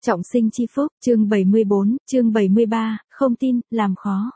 Trọng sinh chi phúc, chương 74, chương 73, không tin, làm khó.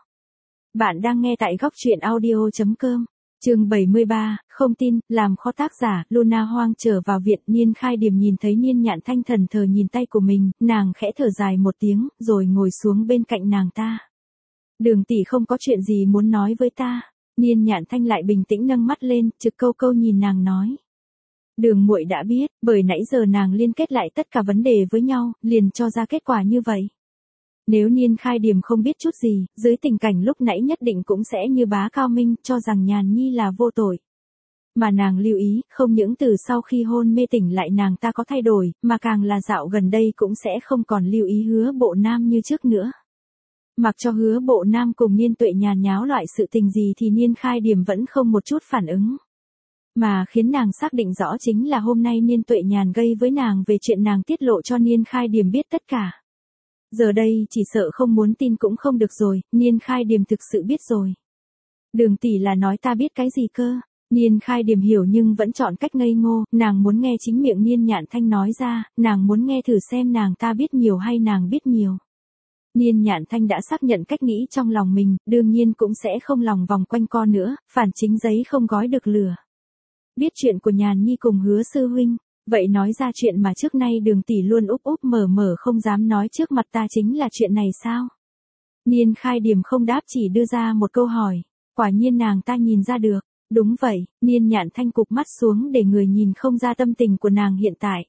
Bạn đang nghe tại góc truyện audio.com. Chương 73, không tin, làm khó. Tác giả, Luna Hoang. Trở vào viện, Niên Khai Điềm nhìn thấy Niên Nhạn Thanh thần thờ nhìn tay của mình, nàng khẽ thở dài một tiếng, rồi ngồi xuống bên cạnh nàng ta. Đường tỷ không có chuyện gì muốn nói với ta. Niên Nhạn Thanh lại bình tĩnh nâng mắt lên, trực câu câu nhìn nàng nói. Đường muội đã biết, bởi nãy giờ nàng liên kết lại tất cả vấn đề với nhau, liền cho ra kết quả như vậy. Nếu Niên Khai Điềm không biết chút gì, dưới tình cảnh lúc nãy nhất định cũng sẽ như bá Cao Minh, cho rằng Nhàn Nhi là vô tội. Mà nàng lưu ý, không những từ sau khi hôn mê tỉnh lại nàng ta có thay đổi, mà càng là dạo gần đây cũng sẽ không còn lưu ý Hứa Bộ Nam như trước nữa. Mặc cho Hứa Bộ Nam cùng Niên Tuệ Nhàn nháo loại sự tình gì thì Niên Khai Điềm vẫn không một chút phản ứng. Mà khiến nàng xác định rõ chính là hôm nay Niên Tuệ Nhàn gây với nàng về chuyện nàng tiết lộ cho Niên Khai Điềm biết tất cả. Giờ đây chỉ sợ không muốn tin cũng không được rồi, Niên Khai Điềm thực sự biết rồi. Đường tỷ là nói ta biết cái gì cơ? Niên Khai Điềm hiểu nhưng vẫn chọn cách ngây ngô, nàng muốn nghe chính miệng Niên Nhạn Thanh nói ra, nàng muốn nghe thử xem nàng ta biết nhiều hay nàng biết nhiều. Niên Nhạn Thanh đã xác nhận cách nghĩ trong lòng mình, đương nhiên cũng sẽ không lòng vòng quanh co nữa, phản chính giấy không gói được lửa. Biết chuyện của Nhàn Nhi cùng Hứa sư huynh, vậy nói ra chuyện mà trước nay Đường tỷ luôn úp úp mở mở không dám nói trước mặt ta chính là chuyện này sao? Niên Khai Điềm không đáp chỉ đưa ra một câu hỏi, quả nhiên nàng ta nhìn ra được, đúng vậy, Niên Nhạn Thanh cụp mắt xuống để người nhìn không ra tâm tình của nàng hiện tại.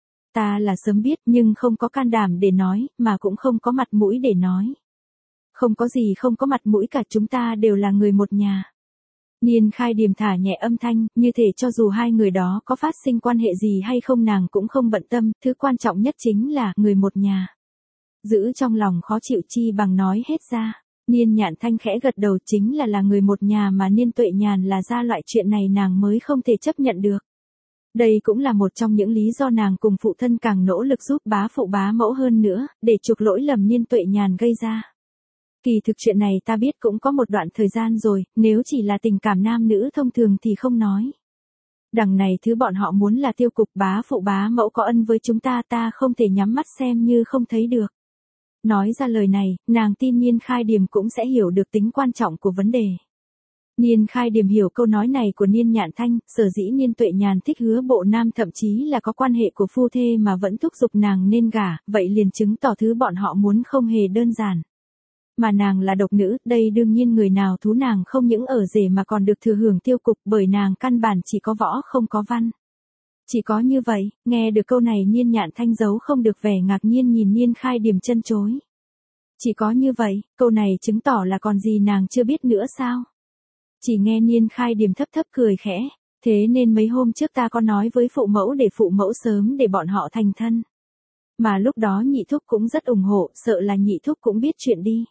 Ta là sớm biết nhưng không có can đảm để nói, mà cũng không có mặt mũi để nói. Không có gì không có mặt mũi cả, chúng ta đều là người một nhà. Niên Khai Điềm thả nhẹ âm thanh, như thể cho dù hai người đó có phát sinh quan hệ gì hay không nàng cũng không bận tâm, thứ quan trọng nhất chính là người một nhà. Giữ trong lòng khó chịu chi bằng nói hết ra. Niên Nhạn Thanh khẽ gật đầu, chính là người một nhà mà Niên Tuệ Nhàn là ra loại chuyện này nàng mới không thể chấp nhận được. Đây cũng là một trong những lý do nàng cùng phụ thân càng nỗ lực giúp bá phụ bá mẫu hơn nữa, để chuộc lỗi lầm Niên Tuệ Nhàn gây ra. Kỳ thực chuyện này ta biết cũng có một đoạn thời gian rồi, nếu chỉ là tình cảm nam nữ thông thường thì không nói. Đằng này thứ bọn họ muốn là tiêu cục bá phụ bá mẫu có ân với chúng ta, ta không thể nhắm mắt xem như không thấy được. Nói ra lời này, nàng tin Niên Khai Điềm cũng sẽ hiểu được tính quan trọng của vấn đề. Niên Khai Điềm hiểu câu nói này của Niên Nhạn Thanh, sở dĩ Niên Tuệ Nhàn thích Hứa Bộ Nam thậm chí là có quan hệ của phu thê mà vẫn thúc giục nàng nên gả, vậy liền chứng tỏ thứ bọn họ muốn không hề đơn giản. Mà nàng là độc nữ, đây đương nhiên người nào thú nàng không những ở rể mà còn được thừa hưởng tiêu cục, bởi nàng căn bản chỉ có võ không có văn. Chỉ có như vậy, nghe được câu này Niên Nhạn Thanh giấu không được vẻ ngạc nhiên nhìn Niên Khai Điềm chân chối. Chỉ có như vậy, câu này chứng tỏ là còn gì nàng chưa biết nữa sao? Chỉ nghe Niên Khai Điềm thấp thấp cười khẽ, thế nên mấy hôm trước ta có nói với phụ mẫu để phụ mẫu sớm để bọn họ thành thân. Mà lúc đó nhị thúc cũng rất ủng hộ, sợ là nhị thúc cũng biết chuyện đi.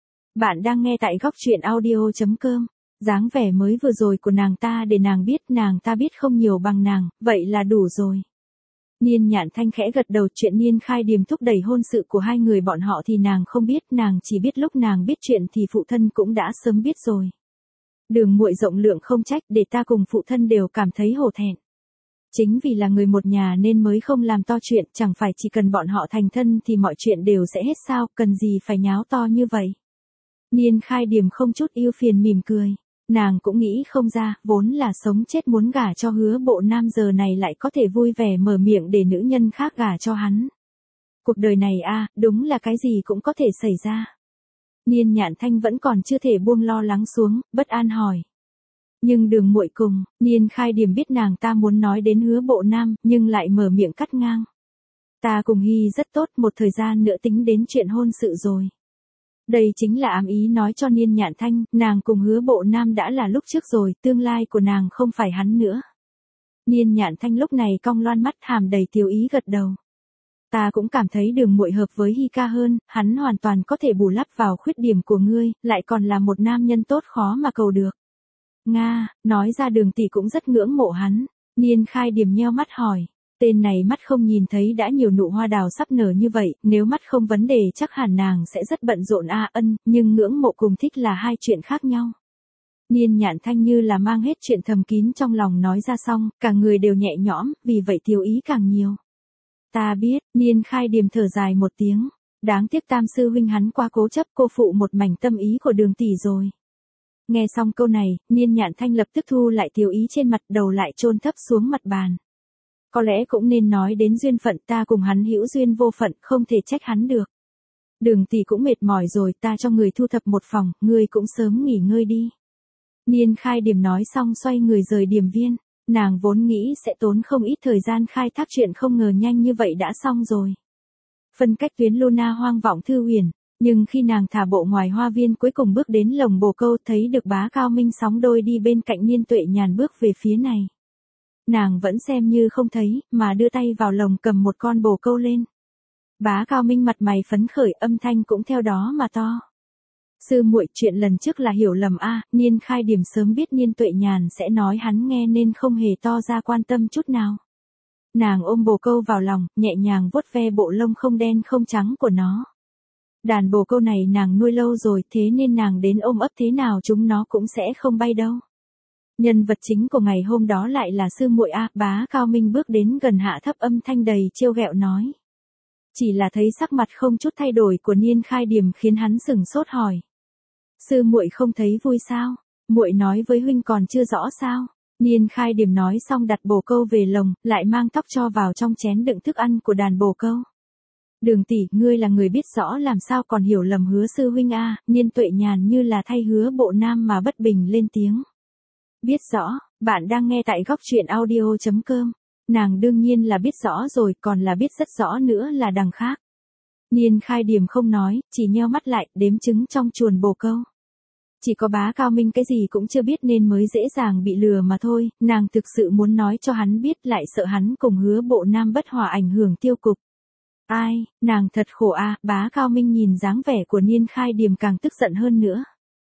Bạn đang nghe tại góc truyện audio.com. Dáng vẻ mới vừa rồi của nàng ta để nàng ta biết không nhiều bằng nàng, vậy là đủ rồi. Niên Nhạn Thanh khẽ gật đầu, chuyện Niên Khai Điềm thúc đẩy hôn sự của hai người bọn họ thì nàng không biết, nàng chỉ biết lúc nàng biết chuyện thì phụ thân cũng đã sớm biết rồi. Đường muội rộng lượng không trách, để ta cùng phụ thân đều cảm thấy hổ thẹn. Chính vì là người một nhà nên mới không làm to chuyện, chẳng phải chỉ cần bọn họ thành thân thì mọi chuyện đều sẽ hết sao, cần gì phải nháo to như vậy. Niên Khai Điềm không chút ưu phiền mỉm cười. Nàng cũng nghĩ không ra, vốn là sống chết muốn gả cho Hứa Bộ Nam giờ này lại có thể vui vẻ mở miệng để nữ nhân khác gả cho hắn. Cuộc đời này đúng là cái gì cũng có thể xảy ra. Niên Nhạn Thanh vẫn còn chưa thể buông lo lắng xuống, bất an hỏi. Nhưng Đường muội cùng, Niên Khai Điềm biết nàng ta muốn nói đến Hứa Bộ Nam, nhưng lại mở miệng cắt ngang. Ta cùng Hy rất tốt, một thời gian nữa tính đến chuyện hôn sự rồi. Đây chính là ám ý nói cho Niên Nhạn Thanh, nàng cùng Hứa Bộ Nam đã là lúc trước rồi, tương lai của nàng không phải hắn nữa. Niên Nhạn Thanh lúc này cong loan mắt, hàm đầy tiêu ý gật đầu. Ta cũng cảm thấy Đường muội hợp với Hy ca hơn, hắn hoàn toàn có thể bù lắp vào khuyết điểm của ngươi, lại còn là một nam nhân tốt khó mà cầu được. Nga, nói ra Đường tỷ cũng rất ngưỡng mộ hắn. Niên Khai Điềm nheo mắt hỏi. Tên này mắt không nhìn thấy đã nhiều nụ hoa đào sắp nở như vậy, nếu mắt không vấn đề chắc hẳn nàng sẽ rất bận rộn nhưng ngưỡng mộ cùng thích là hai chuyện khác nhau. Niên Nhạn Thanh như là mang hết chuyện thầm kín trong lòng nói ra xong, cả người đều nhẹ nhõm, vì vậy tiêu ý càng nhiều. Ta biết, Niên Khai Điềm thở dài một tiếng. Đáng tiếc Tam sư huynh hắn quá cố chấp, cô phụ một mảnh tâm ý của Đường tỷ rồi. Nghe xong câu này, Niên Nhạn Thanh lập tức thu lại tiểu ý trên mặt, đầu lại chôn thấp xuống mặt bàn. Có lẽ cũng nên nói đến duyên phận, ta cùng hắn hữu duyên vô phận, không thể trách hắn được. Đường tỷ cũng mệt mỏi rồi, ta cho người thu thập một phòng, ngươi cũng sớm nghỉ ngơi đi. Niên Khai Điềm nói xong xoay người rời Điềm viên. Nàng vốn nghĩ sẽ tốn không ít thời gian khai thác chuyện, không ngờ nhanh như vậy đã xong rồi. Phân cách tuyến Luna Hoang vọng Thư Huyền, nhưng khi nàng thả bộ ngoài hoa viên cuối cùng bước đến lồng bồ câu, thấy được Bá Cao Minh sóng đôi đi bên cạnh Niên Tuệ Nhàn bước về phía này. Nàng vẫn xem như không thấy, mà đưa tay vào lồng cầm một con bồ câu lên. Bá Cao Minh mặt mày phấn khởi, âm thanh cũng theo đó mà to. Sư muội, chuyện lần trước là hiểu lầm a. Niên Khai Điềm sớm biết Niên Tuệ Nhàn sẽ nói hắn nghe nên không hề to ra quan tâm chút nào. Nàng ôm bồ câu vào lòng, nhẹ nhàng vuốt ve bộ lông không đen không trắng của nó. Đàn bồ câu này nàng nuôi lâu rồi, thế nên nàng đến ôm ấp thế nào chúng nó cũng sẽ không bay đâu. Nhân vật chính của ngày hôm đó lại là sư muội a. Bá Cao Minh bước đến gần, hạ thấp âm thanh đầy trêu ghẹo nói. Chỉ là thấy sắc mặt không chút thay đổi của Niên Khai Điềm khiến hắn sửng sốt hỏi. Sư muội không thấy vui sao? Muội nói với huynh còn chưa rõ sao? Niên Khai Điềm nói xong đặt bồ câu về lồng, lại mang tóc cho vào trong chén đựng thức ăn của đàn bồ câu. Đường tỷ, ngươi là người biết rõ làm sao còn hiểu lầm Hứa sư huynh a. Niên Tuệ Nhàn như là thay Hứa Bộ Nam mà bất bình lên tiếng. Biết rõ, bạn đang nghe tại góc truyện audio.com. Nàng đương nhiên là biết rõ rồi, còn là biết rất rõ nữa là đằng khác. Niên Khai Điềm không nói, chỉ nheo mắt lại, đếm trứng trong chuồn bồ câu. Chỉ có Bá Cao Minh cái gì cũng chưa biết nên mới dễ dàng bị lừa mà thôi, nàng thực sự muốn nói cho hắn biết, lại sợ hắn cùng Hứa Bộ Nam bất hòa ảnh hưởng tiêu cục. Ai, nàng thật khổ a. Bá Cao Minh nhìn dáng vẻ của Niên Khai Điềm càng tức giận hơn nữa.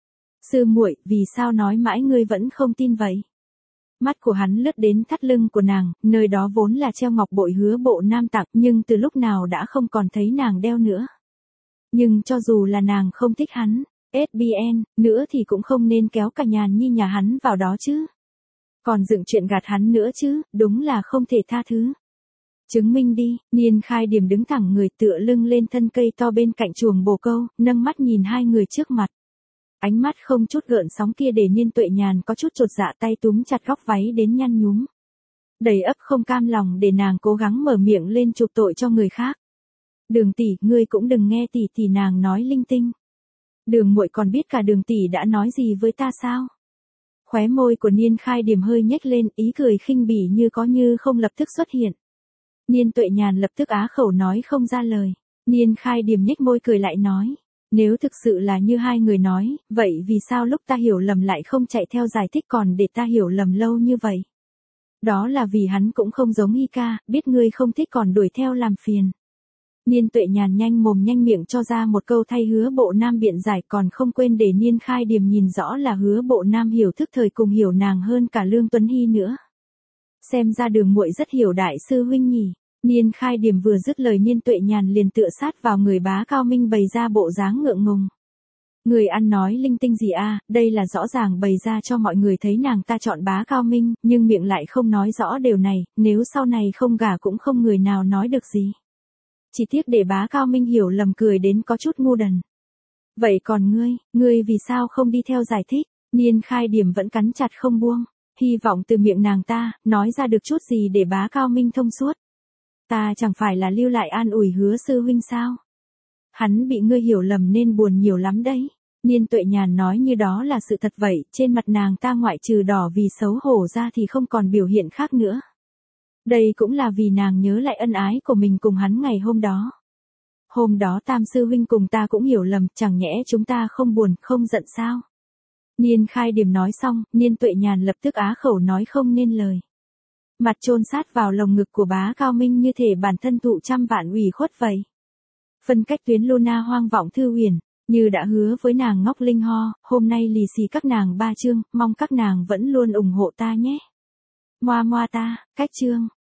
Sư muội, vì sao nói mãi ngươi vẫn không tin vậy? Mắt của hắn lướt đến thắt lưng của nàng, nơi đó vốn là treo ngọc bội Hứa Bộ Nam tặng, nhưng từ lúc nào đã không còn thấy nàng đeo nữa. Nhưng cho dù là nàng không thích hắn, SBN, nữa thì cũng không nên kéo cả Nhàn Nhi nhà hắn vào đó chứ. Còn dựng chuyện gạt hắn nữa chứ, đúng là không thể tha thứ. Chứng minh đi. Niên Khai Điềm đứng thẳng người, tựa lưng lên thân cây to bên cạnh chuồng bồ câu, nâng mắt nhìn hai người trước mặt. Ánh mắt không chút gợn sóng kia để Niên Tuệ Nhàn có chút chột dạ, tay túm chặt góc váy đến nhăn nhúm. Đầy ấp không cam lòng để nàng cố gắng mở miệng lên chuộc tội cho người khác. Đường tỷ, ngươi cũng đừng nghe tỷ tỷ nàng nói linh tinh. Đường muội còn biết cả Đường tỷ đã nói gì với ta sao? Khóe môi của Niên Khai Điềm hơi nhếch lên, ý cười khinh bỉ như có như không lập tức xuất hiện. Niên Tuệ Nhàn lập tức á khẩu nói không ra lời. Niên Khai Điềm nhếch môi cười lại nói. Nếu thực sự là như hai người nói, vậy vì sao lúc ta hiểu lầm lại không chạy theo giải thích còn để ta hiểu lầm lâu như vậy? Đó là vì hắn cũng không giống Hi ca, biết ngươi không thích còn đuổi theo làm phiền. Niên Tuệ Nhàn nhanh mồm nhanh miệng cho ra một câu thay Hứa Bộ Nam biện giải, còn không quên để Niên Khai Điềm nhìn rõ là Hứa Bộ Nam hiểu thức thời cùng hiểu nàng hơn cả Lương Tuấn Hy nữa. Xem ra Đường muội rất hiểu đại sư huynh nhỉ. Niên Khai Điềm vừa dứt lời, Niên Tuệ Nhàn liền tựa sát vào người Bá Cao Minh bày ra bộ dáng ngượng ngùng. Người ăn nói linh tinh gì a? Đây là rõ ràng bày ra cho mọi người thấy nàng ta chọn Bá Cao Minh, nhưng miệng lại không nói rõ điều này, nếu sau này không gả cũng không người nào nói được gì. Chỉ tiếc để Bá Cao Minh hiểu lầm, cười đến có chút ngu đần. Vậy còn ngươi vì sao không đi theo giải thích? Niên Khai Điềm vẫn cắn chặt không buông, hy vọng từ miệng nàng ta nói ra được chút gì để Bá Cao Minh thông suốt. Ta chẳng phải là lưu lại an ủi Hứa sư huynh sao? Hắn bị ngươi hiểu lầm nên buồn nhiều lắm đấy. Niên Tuệ Nhàn nói như đó là sự thật vậy, trên mặt nàng ta ngoại trừ đỏ vì xấu hổ ra thì không còn biểu hiện khác nữa. Đây cũng là vì nàng nhớ lại ân ái của mình cùng hắn ngày hôm đó. Hôm đó Tam sư huynh cùng ta cũng hiểu lầm, chẳng nhẽ chúng ta không buồn, không giận sao? Niên Khai Điềm nói xong, Niên Tuệ Nhàn lập tức á khẩu nói không nên lời. Mặt chôn sát vào lồng ngực của Bá Cao Minh như thể bản thân thụ trăm vạn ủy khuất vậy. Phân cách tuyến Luna Hoang vọng Thư Huyền, như đã hứa với nàng Ngốc Linh Ho, hôm nay lì xì các nàng 3 chương, mong các nàng vẫn luôn ủng hộ ta nhé. Moa moa ta, cách chương.